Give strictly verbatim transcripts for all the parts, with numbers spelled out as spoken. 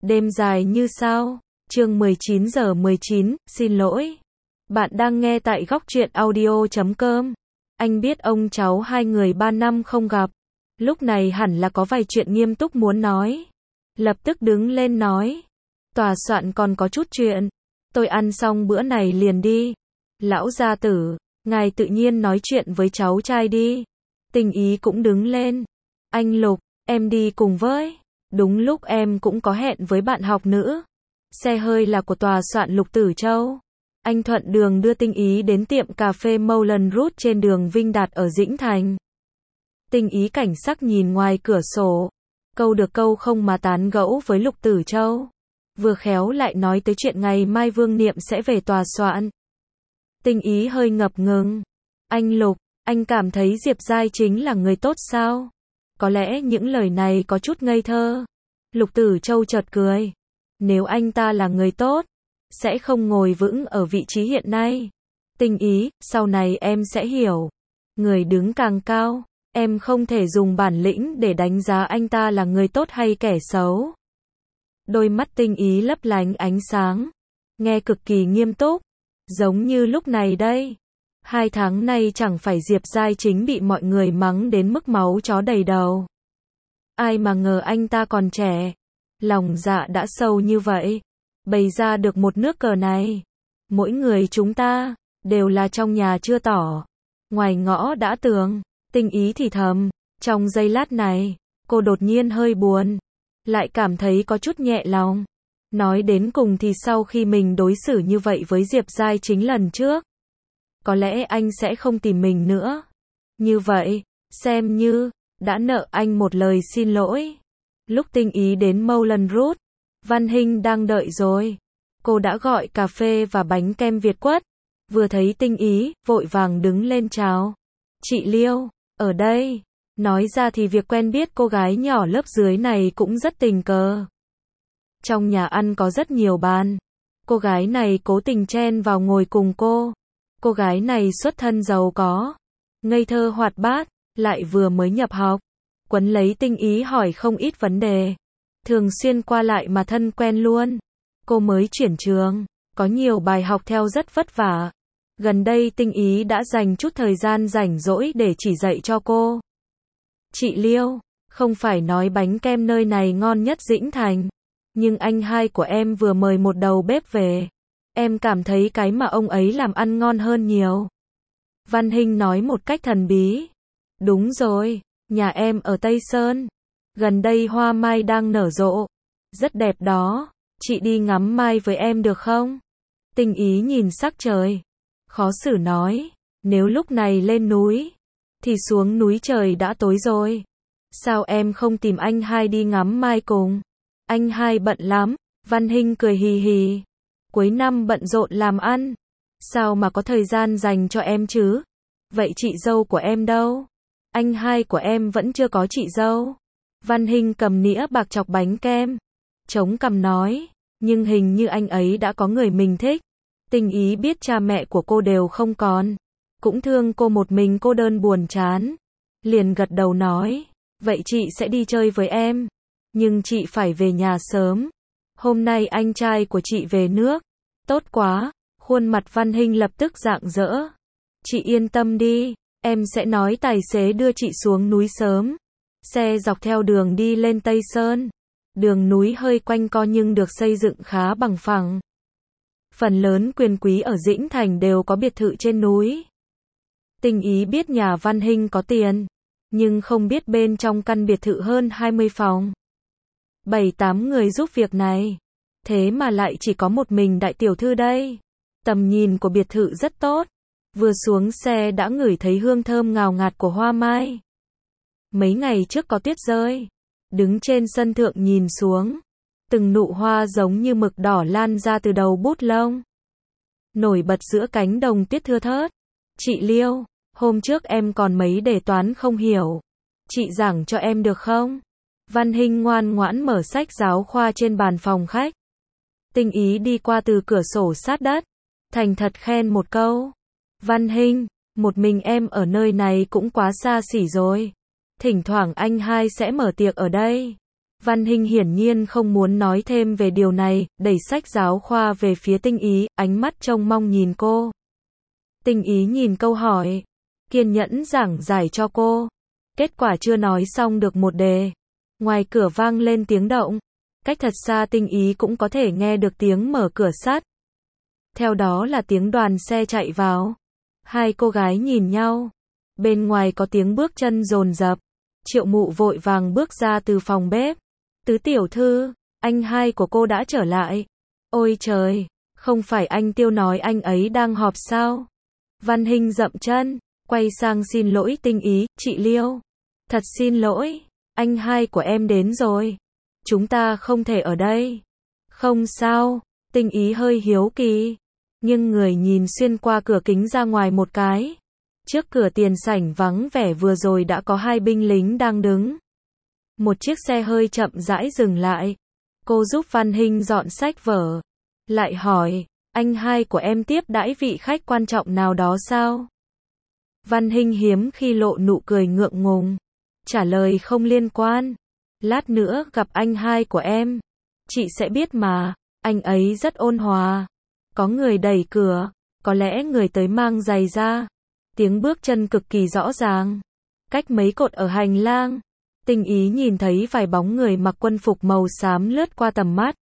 Đêm dài như sao. Chương mười chín giờ mười chín, xin lỗi. Bạn đang nghe tại góc truyện audio chấm com. Anh biết ông cháu hai người ba năm không gặp. Lúc này hẳn là có vài chuyện nghiêm túc muốn nói. Lập tức đứng lên nói. Tòa soạn còn có chút chuyện. Tôi ăn xong bữa này liền đi. Lão gia tử, ngài tự nhiên nói chuyện với cháu trai đi. Tình ý cũng đứng lên. Anh Lục, em đi cùng với. Đúng lúc em cũng có hẹn với bạn học nữ. Xe hơi là của tòa soạn Lục Tử Châu. Anh thuận đường đưa Tinh Ý đến tiệm cà phê Moulin Rouge trên đường Vinh Đạt ở Dĩnh Thành. Tinh Ý cảnh sắc nhìn ngoài cửa sổ. Câu được câu không mà tán gẫu với Lục Tử Châu. Vừa khéo lại nói tới chuyện ngày mai Vương Niệm sẽ về tòa soạn. Tinh Ý hơi ngập ngừng. Anh Lục, anh cảm thấy Diệp Giai chính là người tốt sao? Có lẽ những lời này có chút ngây thơ. Lục Tử Châu chợt cười. Nếu anh ta là người tốt, sẽ không ngồi vững ở vị trí hiện nay. Tinh Ý, sau này em sẽ hiểu. Người đứng càng cao, em không thể dùng bản lĩnh để đánh giá anh ta là người tốt hay kẻ xấu. Đôi mắt Tinh Ý lấp lánh ánh sáng, nghe cực kỳ nghiêm túc, giống như lúc này đây. Hai tháng nay chẳng phải Diệp Giai chính bị mọi người mắng đến mức máu chó đầy đầu. Ai mà ngờ anh ta còn trẻ, lòng dạ đã sâu như vậy, bày ra được một nước cờ này. Mỗi người chúng ta, đều là trong nhà chưa tỏ, ngoài ngõ đã tường. Tinh Ý thì thầm, trong giây lát này, cô đột nhiên hơi buồn, lại cảm thấy có chút nhẹ lòng. Nói đến cùng thì sau khi mình đối xử như vậy với Diệp Giai chính lần trước, có lẽ anh sẽ không tìm mình nữa. Như vậy, xem như đã nợ anh một lời xin lỗi. Lúc Tinh Ý đến Moulin Rouge, Văn Hinh đang đợi rồi. Cô đã gọi cà phê và bánh kem Việt Quất. Vừa thấy Tinh Ý, vội vàng đứng lên chào. Chị Liêu, ở đây. Nói ra thì việc quen biết cô gái nhỏ lớp dưới này cũng rất tình cờ. Trong nhà ăn có rất nhiều bàn. Cô gái này cố tình chen vào ngồi cùng cô. Cô gái này xuất thân giàu có, ngây thơ hoạt bát, lại vừa mới nhập học. Quấn lấy Tinh Ý hỏi không ít vấn đề. Thường xuyên qua lại mà thân quen luôn. Cô mới chuyển trường, có nhiều bài học theo rất vất vả. Gần đây Tinh Ý đã dành chút thời gian rảnh rỗi để chỉ dạy cho cô. Chị Liêu, không phải nói bánh kem nơi này ngon nhất Dĩnh Thành, nhưng anh hai của em vừa mời một đầu bếp về. Em cảm thấy cái mà ông ấy làm ăn ngon hơn nhiều. Văn Hinh nói một cách thần bí. Đúng rồi, nhà em ở Tây Sơn. Gần đây hoa mai đang nở rộ. Rất đẹp đó. Chị đi ngắm mai với em được không? Tinh Ý nhìn sắc trời. Khó xử nói. Nếu lúc này lên núi, thì xuống núi trời đã tối rồi. Sao em không tìm anh hai đi ngắm mai cùng? Anh hai bận lắm. Văn Hinh cười hì hì. Cuối năm bận rộn làm ăn. Sao mà có thời gian dành cho em chứ? Vậy chị dâu của em đâu? Anh hai của em vẫn chưa có chị dâu. Văn Hinh cầm nĩa bạc chọc bánh kem. Chống cằm nói. Nhưng hình như anh ấy đã có người mình thích. Tinh Ý biết cha mẹ của cô đều không còn. Cũng thương cô một mình cô đơn buồn chán. Liền gật đầu nói. Vậy chị sẽ đi chơi với em. Nhưng chị phải về nhà sớm. Hôm nay anh trai của chị về nước. Tốt quá. Khuôn mặt Văn Hinh lập tức rạng rỡ. Chị yên tâm đi. Em sẽ nói tài xế đưa chị xuống núi sớm. Xe dọc theo đường đi lên Tây Sơn. Đường núi hơi quanh co nhưng được xây dựng khá bằng phẳng. Phần lớn quyền quý ở Dĩnh Thành đều có biệt thự trên núi. Tinh Ý biết nhà Văn Hinh có tiền, nhưng không biết bên trong căn biệt thự hơn hai mươi phòng. Bảy tám người giúp việc này. Thế mà lại chỉ có một mình đại tiểu thư đây. Tầm nhìn của biệt thự rất tốt. Vừa xuống xe đã ngửi thấy hương thơm ngào ngạt của hoa mai. Mấy ngày trước có tuyết rơi. Đứng trên sân thượng nhìn xuống. Từng nụ hoa giống như mực đỏ lan ra từ đầu bút lông. Nổi bật giữa cánh đồng tuyết thưa thớt. Chị Liêu, hôm trước em còn mấy đề toán không hiểu. Chị giảng cho em được không? Văn Hinh ngoan ngoãn mở sách giáo khoa trên bàn phòng khách. Tinh Ý đi qua từ cửa sổ sát đất. Thành thật khen một câu. Văn Hinh, một mình em ở nơi này cũng quá xa xỉ rồi. Thỉnh thoảng anh hai sẽ mở tiệc ở đây. Văn Hinh hiển nhiên không muốn nói thêm về điều này, đẩy sách giáo khoa về phía Tinh Ý, ánh mắt trông mong nhìn cô. Tinh Ý nhìn câu hỏi, kiên nhẫn giảng giải cho cô. Kết quả chưa nói xong được một đề, ngoài cửa vang lên tiếng động. Cách thật xa Tinh Ý cũng có thể nghe được tiếng mở cửa sắt. Theo đó là tiếng đoàn xe chạy vào. Hai cô gái nhìn nhau. Bên ngoài có tiếng bước chân dồn dập. Triệu Mụ vội vàng bước ra từ phòng bếp. Tứ tiểu thư, anh hai của cô đã trở lại. Ôi trời, không phải anh Tiêu nói anh ấy đang họp sao? Văn Hinh dậm chân, quay sang xin lỗi Tinh Ý, chị Liêu. Thật xin lỗi, anh hai của em đến rồi. Chúng ta không thể ở đây. Không sao, Tinh Ý hơi hiếu kỳ. Nhưng người nhìn xuyên qua cửa kính ra ngoài một cái. Trước cửa tiền sảnh vắng vẻ vừa rồi đã có hai binh lính đang đứng. Một chiếc xe hơi chậm rãi dừng lại. Cô giúp Văn Hinh dọn sách vở. Lại hỏi, anh hai của em tiếp đãi vị khách quan trọng nào đó sao? Văn Hinh hiếm khi lộ nụ cười ngượng ngùng. Trả lời không liên quan. Lát nữa gặp anh hai của em. Chị sẽ biết mà, anh ấy rất ôn hòa. Có người đẩy cửa, có lẽ người tới mang giày ra. Tiếng bước chân cực kỳ rõ ràng. Cách mấy cột ở hành lang, Tinh Ý nhìn thấy vài bóng người mặc quân phục màu xám lướt qua tầm mắt.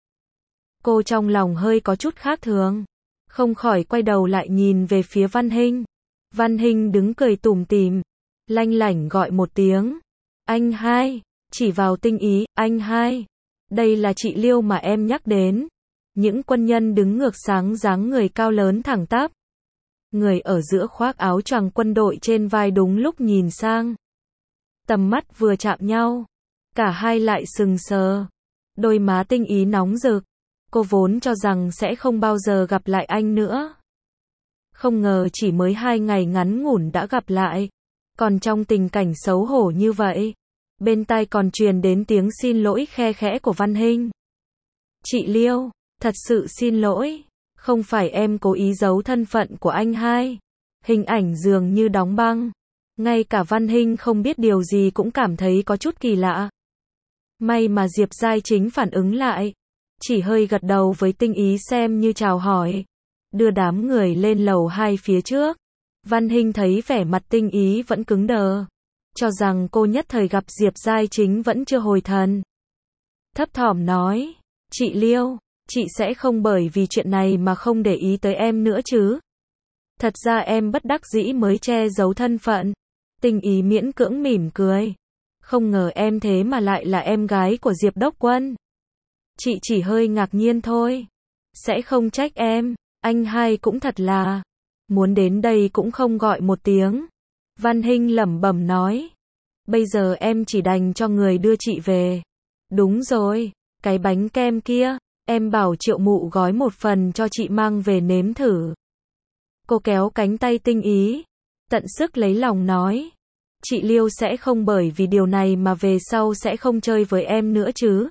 Cô trong lòng hơi có chút khác thường, không khỏi quay đầu lại nhìn về phía Văn Hinh. Văn Hinh đứng cười tủm tỉm, lanh lảnh gọi một tiếng. Anh hai, chỉ vào Tinh Ý, anh hai. Đây là chị Liêu mà em nhắc đến. Những quân nhân đứng ngược sáng dáng người cao lớn thẳng tắp. Người ở giữa khoác áo choàng quân đội trên vai đúng lúc nhìn sang. Tầm mắt vừa chạm nhau, cả hai lại sừng sờ. Đôi má Tinh Ý nóng rực. Cô vốn cho rằng sẽ không bao giờ gặp lại anh nữa. Không ngờ chỉ mới hai ngày ngắn ngủn đã gặp lại. Còn trong tình cảnh xấu hổ như vậy. Bên tai còn truyền đến tiếng xin lỗi khe khẽ của Văn Hinh. Chị Liêu, thật sự xin lỗi. Không phải em cố ý giấu thân phận của anh hai. Hình ảnh dường như đóng băng. Ngay cả Văn Hinh không biết điều gì cũng cảm thấy có chút kỳ lạ. May mà Diệp Giai Chính phản ứng lại. Chỉ hơi gật đầu với Tinh Ý xem như chào hỏi. Đưa đám người lên lầu hai phía trước. Văn Hinh thấy vẻ mặt Tinh Ý vẫn cứng đờ. Cho rằng cô nhất thời gặp Diệp Giai Chính vẫn chưa hồi thần. Thấp thỏm nói. Chị Liêu, chị sẽ không bởi vì chuyện này mà không để ý tới em nữa chứ? Thật ra em bất đắc dĩ mới che giấu thân phận. Tinh Ý miễn cưỡng mỉm cười. Không ngờ em thế mà lại là em gái của Diệp Đốc Quân. Chị chỉ hơi ngạc nhiên thôi. Sẽ không trách em, anh hai cũng thật là. Muốn đến đây cũng không gọi một tiếng. Văn Hinh lẩm bẩm nói. Bây giờ em chỉ đành cho người đưa chị về. Đúng rồi, cái bánh kem kia, em bảo Triệu Mụ gói một phần cho chị mang về nếm thử. Cô kéo cánh tay Tinh Ý, tận sức lấy lòng nói. Chị Liêu sẽ không bởi vì điều này mà về sau sẽ không chơi với em nữa chứ?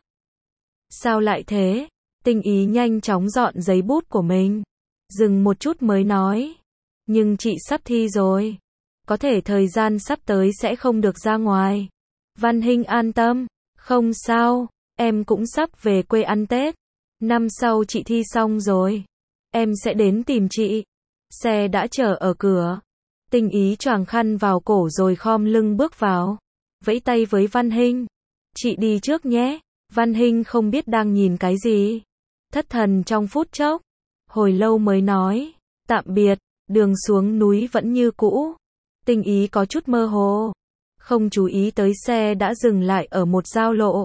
Sao lại thế? Tinh Ý nhanh chóng dọn giấy bút của mình. Dừng một chút mới nói. Nhưng chị sắp thi rồi. Có thể thời gian sắp tới sẽ không được ra ngoài. Văn Hinh an tâm. Không sao, em cũng sắp về quê ăn Tết. Năm sau chị thi xong rồi. Em sẽ đến tìm chị. Xe đã chờ ở cửa. Tinh Ý choàng khăn vào cổ rồi khom lưng bước vào. Vẫy tay với Văn Hinh. Chị đi trước nhé. Văn Hinh không biết đang nhìn cái gì. Thất thần trong phút chốc. Hồi lâu mới nói. Tạm biệt, đường xuống núi vẫn như cũ. Tinh Ý có chút mơ hồ. Không chú ý tới xe đã dừng lại ở một giao lộ.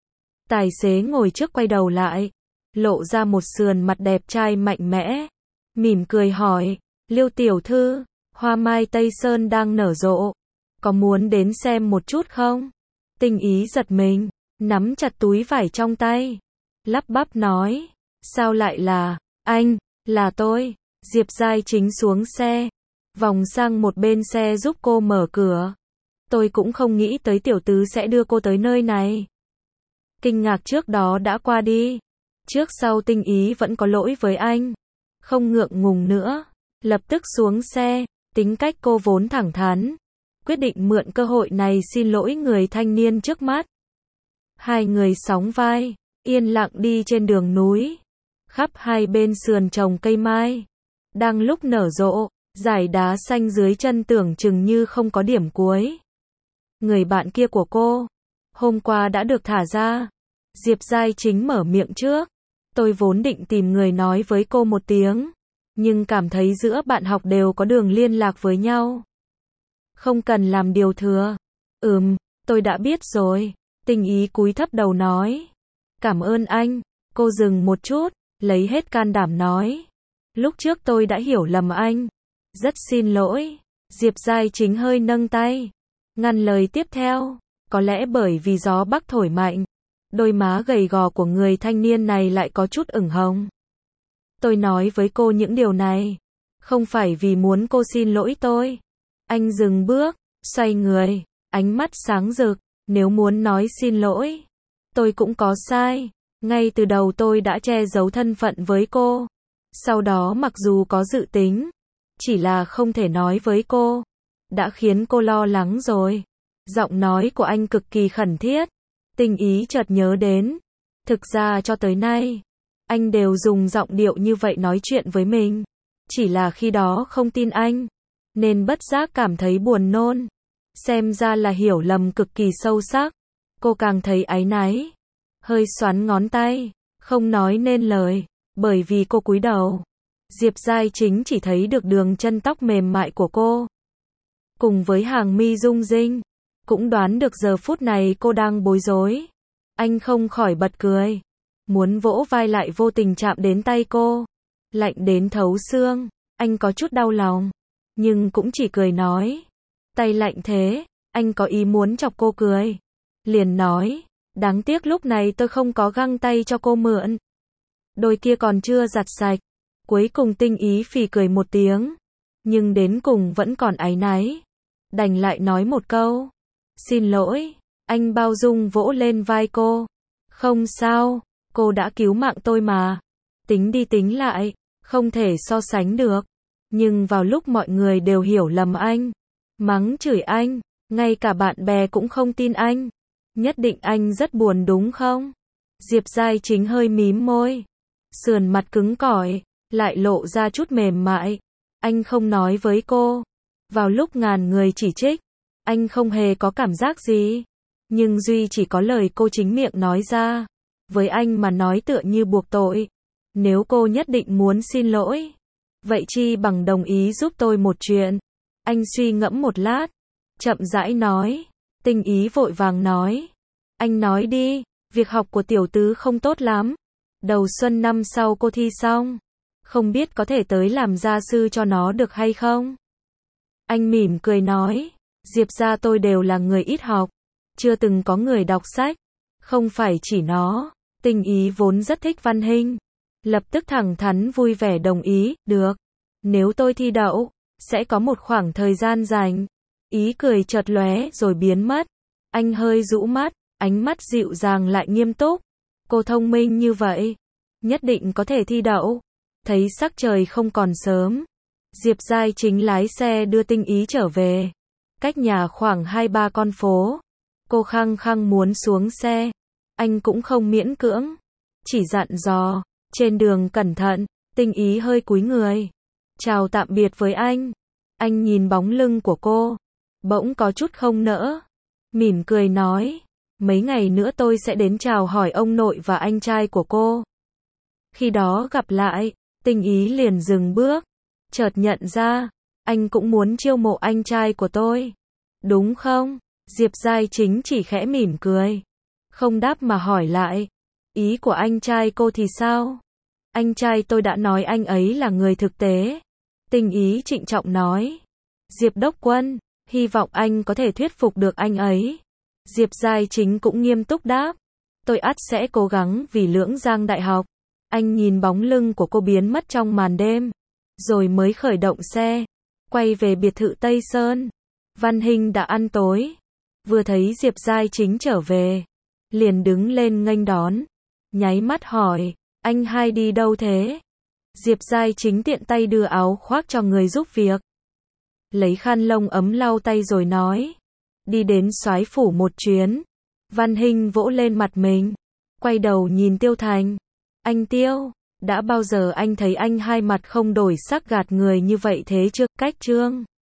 Tài xế ngồi trước quay đầu lại. Lộ ra một sườn mặt đẹp trai mạnh mẽ. Mỉm cười hỏi. Liêu tiểu thư, hoa mai Tây Sơn đang nở rộ. Có muốn đến xem một chút không? Tinh Ý giật mình. Nắm chặt túi vải trong tay. Lắp bắp nói. Sao lại là, anh, là tôi. Diệp Giai Chính xuống xe. Vòng sang một bên xe giúp cô mở cửa. Tôi cũng không nghĩ tới tiểu tứ sẽ đưa cô tới nơi này. Kinh ngạc trước đó đã qua đi. Trước sau Tinh Ý vẫn có lỗi với anh. Không ngượng ngùng nữa. Lập tức xuống xe. Tính cách cô vốn thẳng thắn. Quyết định mượn cơ hội này xin lỗi người thanh niên trước mắt. Hai người sóng vai, yên lặng đi trên đường núi. Khắp hai bên sườn trồng cây mai, đang lúc nở rộ, dải đá xanh dưới chân tưởng chừng như không có điểm cuối. Người bạn kia của cô, hôm qua đã được thả ra. Diệp Giai Chính mở miệng trước. Tôi vốn định tìm người nói với cô một tiếng, nhưng cảm thấy giữa bạn học đều có đường liên lạc với nhau. Không cần làm điều thừa. Ừm, tôi đã biết rồi. Tình Ý cúi thấp đầu nói. Cảm ơn anh. Cô dừng một chút, lấy hết can đảm nói. Lúc trước tôi đã hiểu lầm anh. Rất xin lỗi. Diệp Giai Chính hơi nâng tay, ngăn lời tiếp theo. Có lẽ bởi vì gió bắc thổi mạnh, đôi má gầy gò của người thanh niên này lại có chút ửng hồng. Tôi nói với cô những điều này, không phải vì muốn cô xin lỗi tôi. Anh dừng bước, xoay người, ánh mắt sáng rực. Nếu muốn nói xin lỗi, tôi cũng có sai. Ngay từ đầu tôi đã che giấu thân phận với cô. Sau đó mặc dù có dự tính, chỉ là không thể nói với cô, đã khiến cô lo lắng rồi. Giọng nói của anh cực kỳ khẩn thiết. Tình Ý chợt nhớ đến, thực ra cho tới nay, anh đều dùng giọng điệu như vậy nói chuyện với mình. Chỉ là khi đó không tin anh, nên bất giác cảm thấy buồn nôn. Xem ra là hiểu lầm cực kỳ sâu sắc. Cô càng thấy áy náy, hơi xoắn ngón tay, không nói nên lời, bởi vì cô cúi đầu. Diệp Giai Chính chỉ thấy được đường chân tóc mềm mại của cô, cùng với hàng mi rung rinh, cũng đoán được giờ phút này cô đang bối rối. Anh không khỏi bật cười, muốn vỗ vai lại vô tình chạm đến tay cô, lạnh đến thấu xương. Anh có chút đau lòng, nhưng cũng chỉ cười nói. Tay lạnh thế, anh có ý muốn chọc cô cười. Liền nói, đáng tiếc lúc này tôi không có găng tay cho cô mượn. Đôi kia còn chưa giặt sạch. Cuối cùng Tình Ý phì cười một tiếng, nhưng đến cùng vẫn còn áy náy. Đành lại nói một câu. Xin lỗi. Anh bao dung vỗ lên vai cô. Không sao, cô đã cứu mạng tôi mà. Tính đi tính lại, không thể so sánh được. Nhưng vào lúc mọi người đều hiểu lầm anh, mắng chửi anh, ngay cả bạn bè cũng không tin anh, nhất định anh rất buồn đúng không? Diệp Giai Chính hơi mím môi, sườn mặt cứng cỏi, lại lộ ra chút mềm mại. Anh không nói với cô. Vào lúc ngàn người chỉ trích, anh không hề có cảm giác gì. Nhưng duy chỉ có lời cô chính miệng nói ra, với anh mà nói tựa như buộc tội. Nếu cô nhất định muốn xin lỗi, vậy chi bằng đồng ý giúp tôi một chuyện. Anh suy ngẫm một lát, chậm rãi nói. Tình Ý vội vàng nói. Anh nói đi, việc học của tiểu tứ không tốt lắm. Đầu xuân năm sau cô thi xong, không biết có thể tới làm gia sư cho nó được hay không? Anh mỉm cười nói. Diệp gia tôi đều là người ít học, chưa từng có người đọc sách. Không phải chỉ nó. Tình Ý vốn rất thích văn hình, lập tức thẳng thắn vui vẻ đồng ý. Được, nếu tôi thi đậu, sẽ có một khoảng thời gian rảnh. Ý cười chợt lóe rồi biến mất. Anh hơi rũ mắt, ánh mắt dịu dàng lại nghiêm túc. Cô thông minh như vậy, nhất định có thể thi đậu. Thấy sắc trời không còn sớm, Diệp Giai Chính lái xe đưa Tình Ý trở về. Cách nhà khoảng hai ba con phố. Cô khăng khăng muốn xuống xe. Anh cũng không miễn cưỡng, chỉ dặn dò, trên đường cẩn thận. Tình Ý hơi cúi người, chào tạm biệt với anh. Anh nhìn bóng lưng của cô, bỗng có chút không nỡ, mỉm cười nói. Mấy ngày nữa tôi sẽ đến chào hỏi ông nội và anh trai của cô. Khi đó gặp lại. Tình Ý liền dừng bước, chợt nhận ra, anh cũng muốn chiêu mộ anh trai của tôi, đúng không? Diệp Giai Chính chỉ khẽ mỉm cười, không đáp mà hỏi lại. Ý của anh trai cô thì sao? Anh trai tôi đã nói anh ấy là người thực tế. Tình Ý trịnh trọng nói. Diệp Đốc Quân, hy vọng anh có thể thuyết phục được anh ấy. Diệp Giai Chính cũng nghiêm túc đáp. Tôi ắt sẽ cố gắng vì Lưỡng Giang Đại học. Anh nhìn bóng lưng của cô biến mất trong màn đêm, rồi mới khởi động xe, quay về biệt thự Tây Sơn. Văn Hinh đã ăn tối, vừa thấy Diệp Giai Chính trở về, liền đứng lên nghênh đón, nháy mắt hỏi, anh hai đi đâu thế? Diệp Giai Chính tiện tay đưa áo khoác cho người giúp việc, lấy khăn lông ấm lau tay rồi nói, đi đến Soái phủ một chuyến. Văn Hinh vỗ lên mặt mình, quay đầu nhìn Tiêu Thành. Anh Tiêu, đã bao giờ anh thấy anh hai mặt không đổi sắc gạt người như vậy thế chưa? Cách Trương